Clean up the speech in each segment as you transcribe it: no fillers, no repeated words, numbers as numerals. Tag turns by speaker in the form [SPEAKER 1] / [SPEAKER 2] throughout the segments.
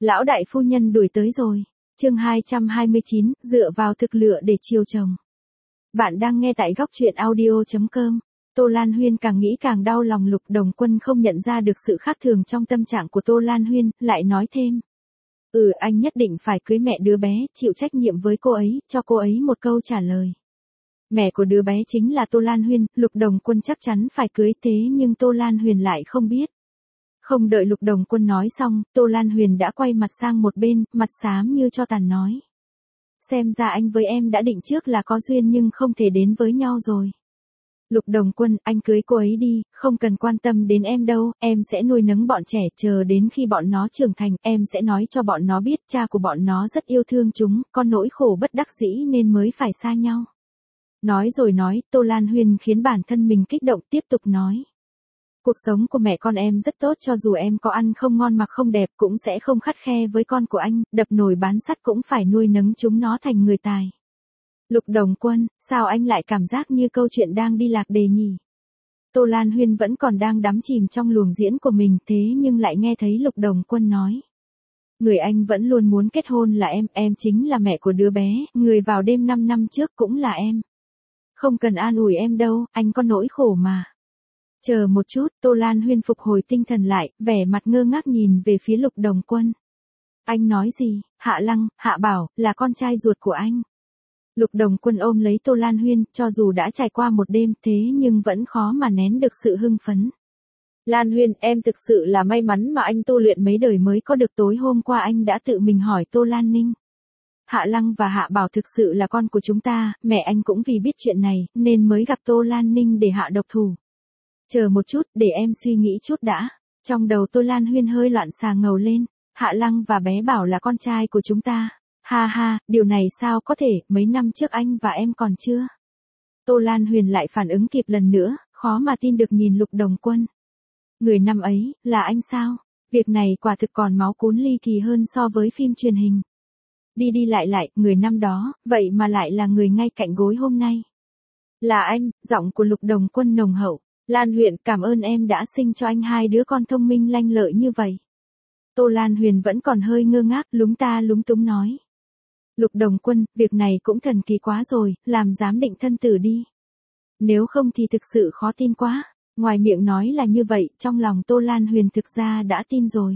[SPEAKER 1] Lão đại phu nhân đuổi tới rồi. Chương 229, dựa vào thực lựa để chiều chồng. Bạn đang nghe tại góc truyện audio.com. Tô Lan Huyên càng nghĩ càng đau lòng. Lục Đồng Quân không nhận ra được sự khác thường trong tâm trạng của Tô Lan Huyên, lại nói thêm. Anh nhất định phải cưới mẹ đứa bé, chịu trách nhiệm với cô ấy, cho cô ấy một câu trả lời. Mẹ của đứa bé chính là Tô Lan Huyên, Lục Đồng Quân chắc chắn phải cưới, thế nhưng Tô Lan Huyền lại không biết. Không đợi Lục Đồng Quân nói xong, Tô Lan Huyền đã quay mặt sang một bên, mặt xám như cho tàn nói. Xem ra anh với em đã định trước là có duyên nhưng không thể đến với nhau rồi. Lục Đồng Quân, anh cưới cô ấy đi, không cần quan tâm đến em đâu, em sẽ nuôi nấng bọn trẻ, chờ đến khi bọn nó trưởng thành, em sẽ nói cho bọn nó biết cha của bọn nó rất yêu thương chúng, có nỗi khổ bất đắc dĩ nên mới phải xa nhau. Nói rồi nói, Tô Lan Huyền khiến bản thân mình kích động, tiếp tục nói. Cuộc sống của mẹ con em rất tốt, cho dù em có ăn không ngon mặc không đẹp cũng sẽ không khắt khe với con của anh, đập nồi bán sắt cũng phải nuôi nấng chúng nó thành người tài. Lục Đồng Quân, sao anh lại cảm giác như câu chuyện đang đi lạc đề nhỉ? Tô Lan Huyên vẫn còn đang đắm chìm trong luồng diễn của mình, thế nhưng lại nghe thấy Lục Đồng Quân nói. Người anh vẫn luôn muốn kết hôn là em chính là mẹ của đứa bé, người vào đêm 5 năm trước cũng là em. Không cần an ủi em đâu, anh có nỗi khổ mà. Chờ một chút, Tô Lan Huyên phục hồi tinh thần lại, vẻ mặt ngơ ngác nhìn về phía Lục Đồng Quân. Anh nói gì? Hạ Lăng, Hạ Bảo, là con trai ruột của anh. Lục Đồng Quân ôm lấy Tô Lan Huyên, cho dù đã trải qua một đêm thế nhưng vẫn khó mà nén được sự hưng phấn. Lan Huyên, em thực sự là may mắn mà anh tu luyện mấy đời mới có được, tối hôm qua anh đã tự mình hỏi Tô Lan Ninh. Hạ Lăng và Hạ Bảo thực sự là con của chúng ta, mẹ anh cũng vì biết chuyện này, nên mới gặp Tô Lan Ninh để hạ độc thủ. Chờ một chút, để em suy nghĩ chút đã. Trong đầu Tô Lan Huyên hơi loạn xà ngầu lên. Hạ Lăng và bé Bảo là con trai của chúng ta. Ha ha, điều này sao có thể, mấy năm trước anh và em còn chưa. Tô Lan Huyền lại phản ứng kịp lần nữa, khó mà tin được nhìn Lục Đồng Quân. Người năm ấy, là anh sao? Việc này quả thực còn máu cuốn ly kỳ hơn so với phim truyền hình. Đi đi lại lại, người năm đó, vậy mà lại là người ngay cạnh gối hôm nay. Là anh, giọng của Lục Đồng Quân nồng hậu. Lan Huyền, cảm ơn em đã sinh cho anh hai đứa con thông minh lanh lợi như vậy. Tô Lan Huyền vẫn còn hơi ngơ ngác, lúng ta lúng túng nói. Lục Đồng Quân, việc này cũng thần kỳ quá rồi, làm giám định thân tử đi. Nếu không thì thực sự khó tin quá. Ngoài miệng nói là như vậy, trong lòng Tô Lan Huyền thực ra đã tin rồi.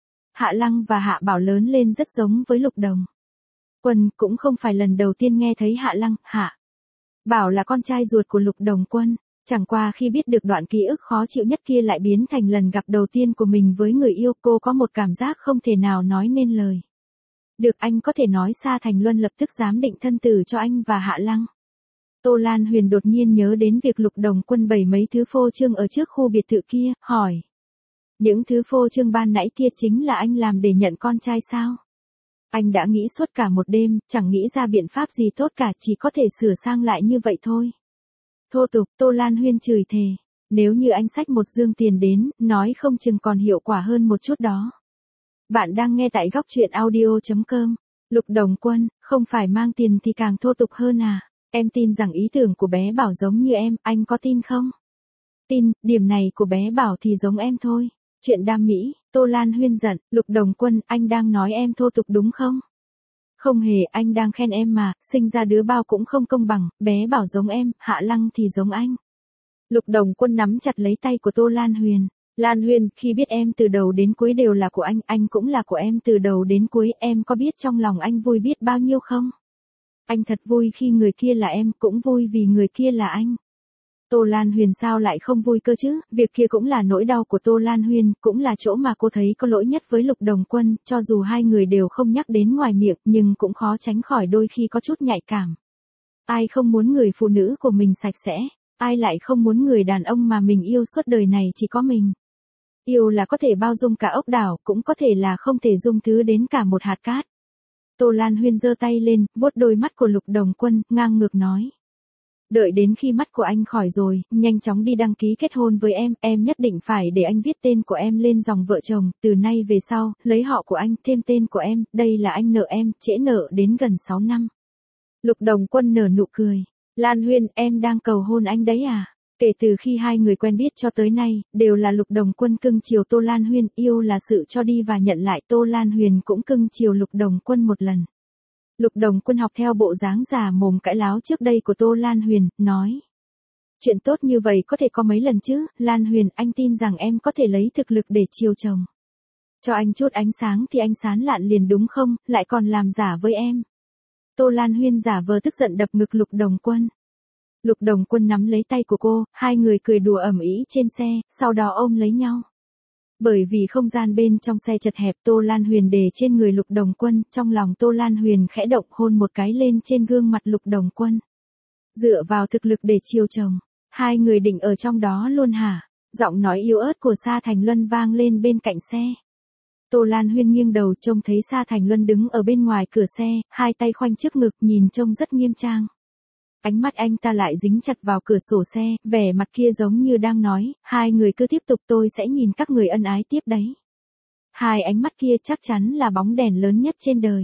[SPEAKER 1] Hạ Lăng và Hạ Bảo lớn lên rất giống với Lục Đồng Quân, cũng không phải lần đầu tiên nghe thấy Hạ Lăng, Hạ Bảo là con trai ruột của Lục Đồng Quân. Chẳng qua khi biết được đoạn ký ức khó chịu nhất kia lại biến thành lần gặp đầu tiên của mình với người yêu, cô có một cảm giác không thể nào nói nên lời. Được, anh có thể nói Sa Thành Luân lập tức giám định thân tử cho anh và Hạ Lăng. Tô Lan Huyền đột nhiên nhớ đến việc Lục Đồng Quân bày mấy thứ phô trương ở trước khu biệt thự kia, hỏi. Những thứ phô trương ban nãy kia chính là anh làm để nhận con trai sao? Anh đã nghĩ suốt cả một đêm, chẳng nghĩ ra biện pháp gì tốt cả, chỉ có thể sửa sang lại như vậy thôi. Thô tục, Tô Lan Huyên chửi thề. Nếu như anh xách một dương tiền đến, nói không chừng còn hiệu quả hơn một chút đó. Bạn đang nghe tại góc truyện audio.com. Lục Đồng Quân, không phải mang tiền thì càng thô tục hơn à? Em tin rằng ý tưởng của bé Bảo giống như em, anh có tin không? Tin, điểm này của bé Bảo thì giống em thôi. Chuyện đam mỹ, Tô Lan Huyên giận, Lục Đồng Quân, anh đang nói em thô tục đúng không? Không hề, anh đang khen em mà, sinh ra đứa bao cũng không công bằng, bé Bảo giống em, Hạ Lăng thì giống anh. Lục Đồng Quân nắm chặt lấy tay của Tô Lan Huyền. Lan Huyền, khi biết em từ đầu đến cuối đều là của anh cũng là của em từ đầu đến cuối, em có biết trong lòng anh vui biết bao nhiêu không? Anh thật vui khi người kia là em, cũng vui vì người kia là anh. Tô Lan Huyền sao lại không vui cơ chứ, việc kia cũng là nỗi đau của Tô Lan Huyền, cũng là chỗ mà cô thấy có lỗi nhất với Lục Đồng Quân, cho dù hai người đều không nhắc đến ngoài miệng, nhưng cũng khó tránh khỏi đôi khi có chút nhạy cảm. Ai không muốn người phụ nữ của mình sạch sẽ, ai lại không muốn người đàn ông mà mình yêu suốt đời này chỉ có mình. Yêu là có thể bao dung cả ốc đảo, cũng có thể là không thể dung thứ đến cả một hạt cát. Tô Lan Huyên giơ tay lên, vuốt đôi mắt của Lục Đồng Quân, ngang ngược nói. Đợi đến khi mắt của anh khỏi rồi, nhanh chóng đi đăng ký kết hôn với em nhất định phải để anh viết tên của em lên dòng vợ chồng, từ nay về sau, lấy họ của anh, thêm tên của em, đây là anh nợ em, trễ nợ đến gần 6 năm. Lục Đồng Quân nở nụ cười. Lan Huyên, em đang cầu hôn anh đấy à? Kể từ khi hai người quen biết cho tới nay, đều là Lục Đồng Quân cưng chiều Tô Lan Huyên, yêu là sự cho đi và nhận lại, Tô Lan Huyền cũng cưng chiều Lục Đồng Quân một lần. Lục Đồng Quân học theo bộ dáng giả mồm cãi láo trước đây của Tô Lan Huyền, nói. Chuyện tốt như vậy có thể có mấy lần chứ, Lan Huyền, anh tin rằng em có thể lấy thực lực để chiều chồng. Cho anh chút ánh sáng thì anh sán lạn liền đúng không, lại còn làm giả với em. Tô Lan Huyên giả vờ tức giận đập ngực Lục Đồng Quân. Lục Đồng Quân nắm lấy tay của cô, hai người cười đùa ầm ĩ trên xe, sau đó ôm lấy nhau. Bởi vì không gian bên trong xe chật hẹp, Tô Lan Huyền để trên người Lục Đồng Quân, trong lòng Tô Lan Huyền khẽ động hôn một cái lên trên gương mặt Lục Đồng Quân. Dựa vào thực lực để chiều chồng, hai người định ở trong đó luôn hả? Giọng nói yếu ớt của Sa Thành Luân vang lên bên cạnh xe. Tô Lan Huyên nghiêng đầu trông thấy Sa Thành Luân đứng ở bên ngoài cửa xe, hai tay khoanh trước ngực nhìn trông rất nghiêm trang. Ánh mắt anh ta lại dính chặt vào cửa sổ xe, vẻ mặt kia giống như đang nói, hai người cứ tiếp tục tôi sẽ nhìn các người ân ái tiếp đấy. Hai ánh mắt kia chắc chắn là bóng đèn lớn nhất trên đời.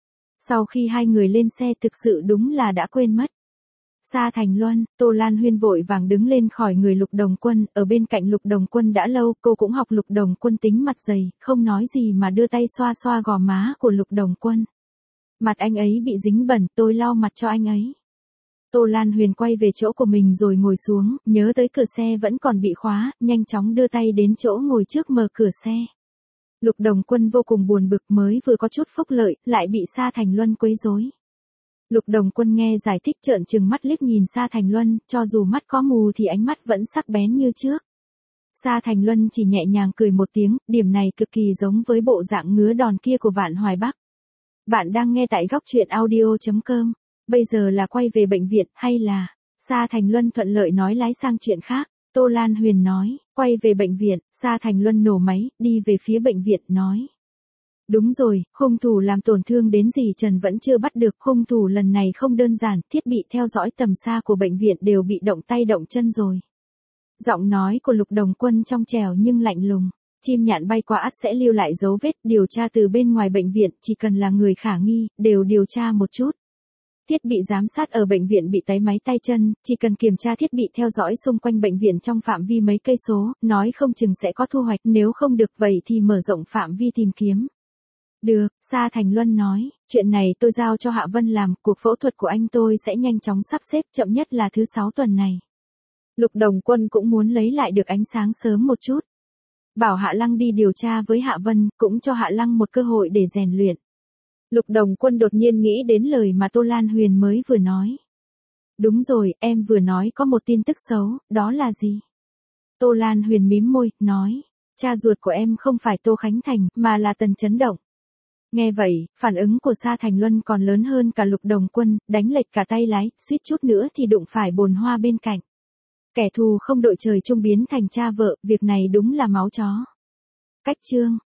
[SPEAKER 1] Sau khi hai người lên xe thực sự đúng là đã quên mất. Sa Thành Luân, Tô Lan Huyên vội vàng đứng lên khỏi người Lục Đồng Quân, ở bên cạnh Lục Đồng Quân đã lâu, cô cũng học Lục Đồng Quân tính mặt dày, không nói gì mà đưa tay xoa xoa gò má của Lục Đồng Quân. Mặt anh ấy bị dính bẩn, tôi lau mặt cho anh ấy. Tô Lan Huyền quay về chỗ của mình rồi ngồi xuống, nhớ tới cửa xe vẫn còn bị khóa, nhanh chóng đưa tay đến chỗ ngồi trước mở cửa xe. Lục Đồng Quân vô cùng buồn bực, mới vừa có chút phúc lợi, lại bị Sa Thành Luân quấy rối. Lục Đồng Quân nghe giải thích trợn trừng mắt liếc nhìn Sa Thành Luân, cho dù mắt có mù thì ánh mắt vẫn sắc bén như trước. Sa Thành Luân chỉ nhẹ nhàng cười một tiếng, điểm này cực kỳ giống với bộ dạng ngứa đòn kia của Vạn Hoài Bắc. Bạn đang nghe tại góc truyện audio.com. Bây giờ là quay về bệnh viện hay là... Sa Thành Luân thuận lợi nói lái sang chuyện khác. Tô Lan Huyền nói, quay về bệnh viện, Sa Thành Luân nổ máy, đi về phía bệnh viện, nói. Đúng rồi, hung thủ làm tổn thương đến dì Trần vẫn chưa bắt được, hung thủ lần này không đơn giản, thiết bị theo dõi tầm xa của bệnh viện đều bị động tay động chân rồi. Giọng nói của Lục Đồng Quân trong trẻo nhưng lạnh lùng. Chim nhạn bay qua ắt sẽ lưu lại dấu vết, điều tra từ bên ngoài bệnh viện, chỉ cần là người khả nghi, đều điều tra một chút. Thiết bị giám sát ở bệnh viện bị táy máy tay chân, chỉ cần kiểm tra thiết bị theo dõi xung quanh bệnh viện trong phạm vi mấy cây số, nói không chừng sẽ có thu hoạch, nếu không được vậy thì mở rộng phạm vi tìm kiếm. Được, Sa Thành Luân nói, chuyện này tôi giao cho Hạ Vân làm, cuộc phẫu thuật của anh tôi sẽ nhanh chóng sắp xếp, chậm nhất là thứ 6 tuần này. Lục Đồng Quân cũng muốn lấy lại được ánh sáng sớm một chút. Bảo Hạ Lăng đi điều tra với Hạ Vân, cũng cho Hạ Lăng một cơ hội để rèn luyện. Lục Đồng Quân đột nhiên nghĩ đến lời mà Tô Lan Huyền mới vừa nói. Đúng rồi, em vừa nói có một tin tức xấu, đó là gì? Tô Lan Huyền mím môi, nói, cha ruột của em không phải Tô Khánh Thành, mà là Tần Chấn Động. Nghe vậy, phản ứng của Sa Thành Luân còn lớn hơn cả Lục Đồng Quân, đánh lệch cả tay lái, suýt chút nữa thì đụng phải bồn hoa bên cạnh. Kẻ thù không đội trời chung biến thành cha vợ, việc này đúng là máu chó. Cách chương